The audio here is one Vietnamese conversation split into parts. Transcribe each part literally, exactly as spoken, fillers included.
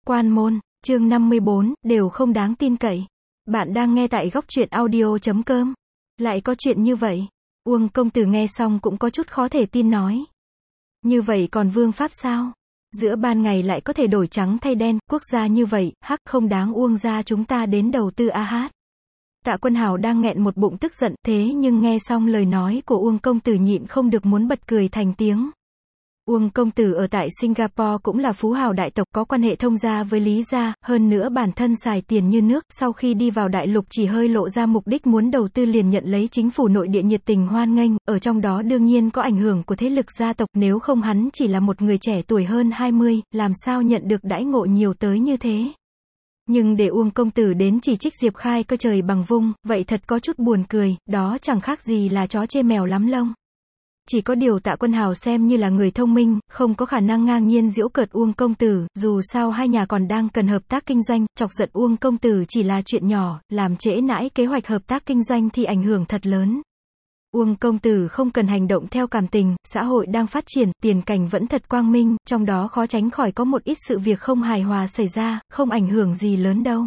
Quan môn, chương năm mươi bốn, đều không đáng tin cậy. Bạn đang nghe tại góc truyện audio chấm com. Lại có chuyện như vậy? Uông công tử nghe xong cũng có chút khó thể tin nói. Như vậy còn vương pháp sao? Giữa ban ngày lại có thể đổi trắng thay đen, quốc gia như vậy, hắc không đáng Uông gia chúng ta đến đầu tư a hát. Tạ Quân Hào đang nghẹn một bụng tức giận, thế nhưng nghe xong lời nói của Uông công tử nhịn không được muốn bật cười thành tiếng. Uông công tử ở tại Singapore cũng là phú hào đại tộc, có quan hệ thông gia với Lý gia, hơn nữa bản thân xài tiền như nước, sau khi đi vào đại lục chỉ hơi lộ ra mục đích muốn đầu tư liền nhận lấy chính phủ nội địa nhiệt tình hoan nghênh, ở trong đó đương nhiên có ảnh hưởng của thế lực gia tộc, nếu không hắn chỉ là một người trẻ tuổi hơn hai mươi, làm sao nhận được đãi ngộ nhiều tới như thế. Nhưng để Uông công tử đến chỉ trích Diệp Khai cơ trời bằng vung, vậy thật có chút buồn cười, đó chẳng khác gì là chó chê mèo lắm lông. Chỉ có điều Tạ Quân Hào xem như là người thông minh, không có khả năng ngang nhiên giễu cợt Uông công tử, dù sao hai nhà còn đang cần hợp tác kinh doanh, chọc giận Uông công tử chỉ là chuyện nhỏ, làm trễ nãi kế hoạch hợp tác kinh doanh thì ảnh hưởng thật lớn. Uông công tử không cần hành động theo cảm tình, xã hội đang phát triển, tiền cảnh vẫn thật quang minh, trong đó khó tránh khỏi có một ít sự việc không hài hòa xảy ra, không ảnh hưởng gì lớn đâu.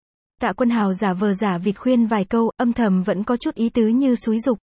Tạ Quân Hào giả vờ giả vịt khuyên vài câu, âm thầm vẫn có chút ý tứ như xúi giục.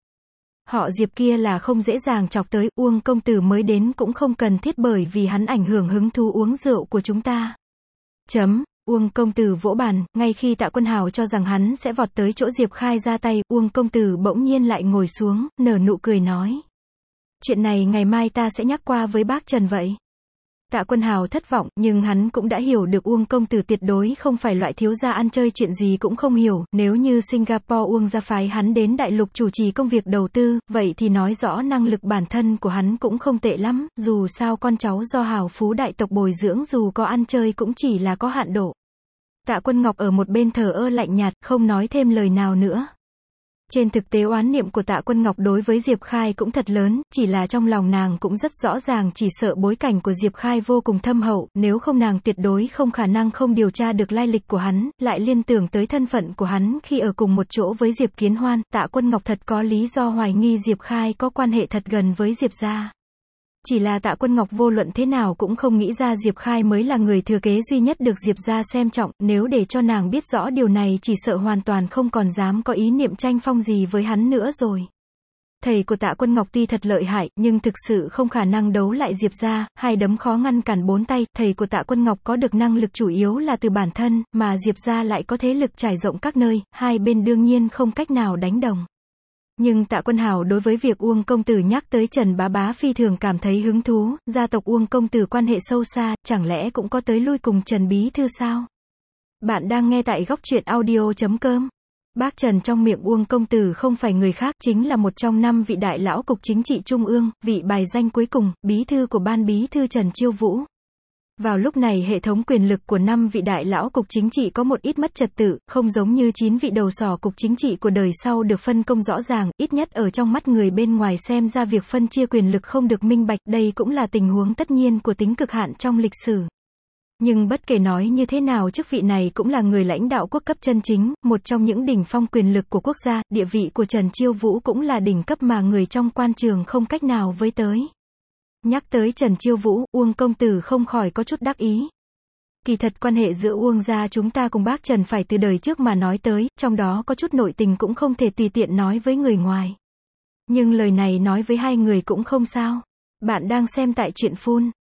Họ Diệp kia là không dễ dàng chọc tới, Uông công tử mới đến cũng không cần thiết bởi vì hắn ảnh hưởng hứng thú uống rượu của chúng ta. Chấm, Uông công tử vỗ bàn, ngay khi Tạ Quân Hào cho rằng hắn sẽ vọt tới chỗ Diệp Khai ra tay, Uông công tử bỗng nhiên lại ngồi xuống, nở nụ cười nói. Chuyện này ngày mai ta sẽ nhắc qua với bác Trần vậy. Tạ Quân Hào thất vọng, nhưng hắn cũng đã hiểu được Uông công tử tuyệt đối không phải loại thiếu gia ăn chơi chuyện gì cũng không hiểu, nếu như Singapore Uông gia phái hắn đến đại lục chủ trì công việc đầu tư, vậy thì nói rõ năng lực bản thân của hắn cũng không tệ lắm, dù sao con cháu do hào phú đại tộc bồi dưỡng dù có ăn chơi cũng chỉ là có hạn độ. Tạ Quân Ngọc ở một bên thờ ơ lạnh nhạt, không nói thêm lời nào nữa. Trên thực tế oán niệm của Tạ Quân Ngọc đối với Diệp Khai cũng thật lớn, chỉ là trong lòng nàng cũng rất rõ ràng chỉ sợ bối cảnh của Diệp Khai vô cùng thâm hậu, nếu không nàng tuyệt đối không khả năng không điều tra được lai lịch của hắn, lại liên tưởng tới thân phận của hắn khi ở cùng một chỗ với Diệp Kiến Hoan, Tạ Quân Ngọc thật có lý do hoài nghi Diệp Khai có quan hệ thật gần với Diệp gia. Chỉ là Tạ Quân Ngọc vô luận thế nào cũng không nghĩ ra Diệp Khai mới là người thừa kế duy nhất được Diệp gia xem trọng, nếu để cho nàng biết rõ điều này chỉ sợ hoàn toàn không còn dám có ý niệm tranh phong gì với hắn nữa rồi. Thầy của Tạ Quân Ngọc tuy thật lợi hại, nhưng thực sự không khả năng đấu lại Diệp gia, hai đấm khó ngăn cản bốn tay, thầy của Tạ Quân Ngọc có được năng lực chủ yếu là từ bản thân, mà Diệp gia lại có thế lực trải rộng các nơi, hai bên đương nhiên không cách nào đánh đồng. Nhưng Tạ Quân Hào đối với việc Uông công tử nhắc tới Trần Bá Bá phi thường cảm thấy hứng thú, gia tộc Uông công tử quan hệ sâu xa, chẳng lẽ cũng có tới lui cùng Trần Bí Thư sao? Bạn đang nghe tại góc truyện audio chấm com. Bác Trần trong miệng Uông công tử không phải người khác, chính là một trong năm vị đại lão cục chính trị trung ương, vị bài danh cuối cùng, bí thư của ban bí thư Trần Chiêu Vũ. Vào lúc này hệ thống quyền lực của năm vị đại lão cục chính trị có một ít mất trật tự, không giống như chín vị đầu sỏ cục chính trị của đời sau được phân công rõ ràng, ít nhất ở trong mắt người bên ngoài xem ra việc phân chia quyền lực không được minh bạch, đây cũng là tình huống tất nhiên của tính cực hạn trong lịch sử. Nhưng bất kể nói như thế nào chức vị này cũng là người lãnh đạo quốc cấp chân chính, một trong những đỉnh phong quyền lực của quốc gia, địa vị của Trần Chiêu Vũ cũng là đỉnh cấp mà người trong quan trường không cách nào với tới. Nhắc tới Trần Chiêu Vũ, Uông công tử không khỏi có chút đắc ý. Kỳ thật quan hệ giữa Uông gia chúng ta cùng bác Trần phải từ đời trước mà nói tới, trong đó có chút nội tình cũng không thể tùy tiện nói với người ngoài. Nhưng lời này nói với hai người cũng không sao. Bạn đang xem tại truyện phun.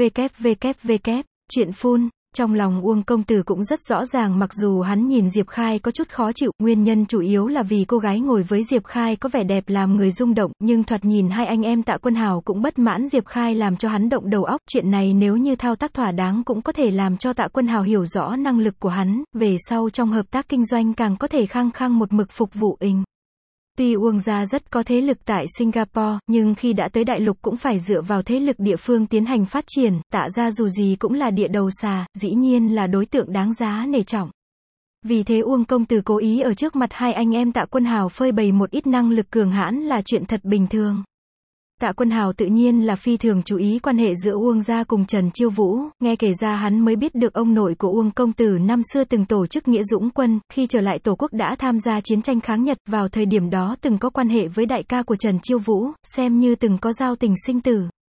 www. Truyện phun. Trong lòng Uông công tử cũng rất rõ ràng, mặc dù hắn nhìn Diệp Khai có chút khó chịu, nguyên nhân chủ yếu là vì cô gái ngồi với Diệp Khai có vẻ đẹp làm người rung động, nhưng thoạt nhìn hai anh em Tạ Quân Hào cũng bất mãn Diệp Khai làm cho hắn động đầu óc, chuyện này nếu như thao tác thỏa đáng cũng có thể làm cho Tạ Quân Hào hiểu rõ năng lực của hắn, về sau trong hợp tác kinh doanh càng có thể khăng khăng một mực phục vụ ình. Tuy Uông gia rất có thế lực tại Singapore, nhưng khi đã tới đại lục cũng phải dựa vào thế lực địa phương tiến hành phát triển, Tạ gia dù gì cũng là địa đầu xà, dĩ nhiên là đối tượng đáng giá nể trọng. Vì thế Uông công tử cố ý ở trước mặt hai anh em Tạ Quân Hào phơi bày một ít năng lực cường hãn là chuyện thật bình thường. Tạ Quân Hào tự nhiên là phi thường chú ý quan hệ giữa Uông gia cùng Trần Chiêu Vũ, nghe kể ra hắn mới biết được ông nội của Uông công tử năm xưa từng tổ chức nghĩa dũng quân, khi trở lại tổ quốc đã tham gia chiến tranh kháng Nhật, vào thời điểm đó từng có quan hệ với đại ca của Trần Chiêu Vũ, xem như từng có giao tình sinh tử.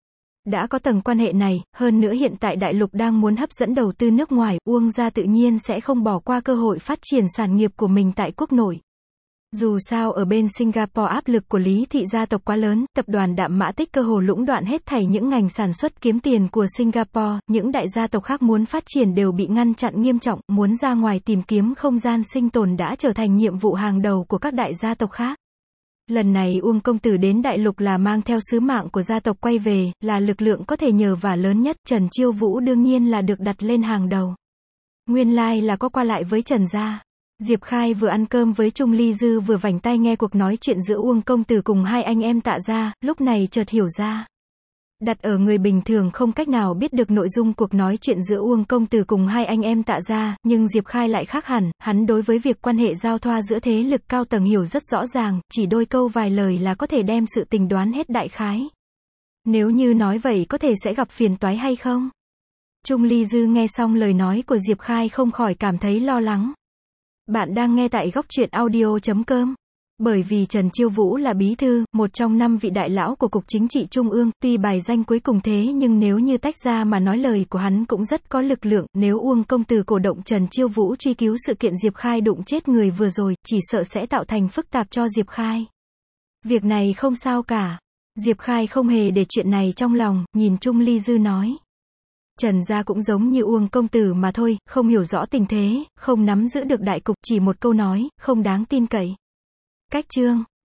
Đã có tầng quan hệ này, hơn nữa hiện tại đại lục đang muốn hấp dẫn đầu tư nước ngoài, Uông gia tự nhiên sẽ không bỏ qua cơ hội phát triển sản nghiệp của mình tại quốc nội. Dù sao ở bên Singapore áp lực của Lý thị gia tộc quá lớn, tập đoàn Đạm Mã Tích cơ hồ lũng đoạn hết thảy những ngành sản xuất kiếm tiền của Singapore, những đại gia tộc khác muốn phát triển đều bị ngăn chặn nghiêm trọng, muốn ra ngoài tìm kiếm không gian sinh tồn đã trở thành nhiệm vụ hàng đầu của các đại gia tộc khác. Lần này Uông công tử đến đại lục là mang theo sứ mạng của gia tộc quay về, là lực lượng có thể nhờ vả lớn nhất, Trần Chiêu Vũ đương nhiên là được đặt lên hàng đầu. Nguyên lai là có qua lại với Trần gia. Diệp Khai vừa ăn cơm với Trung Ly Dư vừa vành tai nghe cuộc nói chuyện giữa Uông công tử cùng hai anh em Tạ gia, lúc này chợt hiểu ra. Đặt ở người bình thường không cách nào biết được nội dung cuộc nói chuyện giữa Uông công tử cùng hai anh em Tạ gia, nhưng Diệp Khai lại khác hẳn, hắn đối với việc quan hệ giao thoa giữa thế lực cao tầng hiểu rất rõ ràng, chỉ đôi câu vài lời là có thể đem sự tình đoán hết đại khái. Nếu như nói vậy có thể sẽ gặp phiền toái hay không? Trung Ly Dư nghe xong lời nói của Diệp Khai không khỏi cảm thấy lo lắng. Bạn đang nghe tại góc truyện audio chấm com. Bởi vì Trần Chiêu Vũ là bí thư, một trong năm vị đại lão của Cục Chính trị Trung ương, tuy bài danh cuối cùng thế nhưng nếu như tách ra mà nói lời của hắn cũng rất có lực lượng, nếu Uông công tử cổ động Trần Chiêu Vũ truy cứu sự kiện Diệp Khai đụng chết người vừa rồi, chỉ sợ sẽ tạo thành phức tạp cho Diệp Khai. Việc này không sao cả. Diệp Khai không hề để chuyện này trong lòng, nhìn Trung Ly Dư nói. Trần gia cũng giống như Uông công tử mà thôi, không hiểu rõ tình thế, không nắm giữ được đại cục, chỉ một câu nói, không đáng tin cậy. Cách chương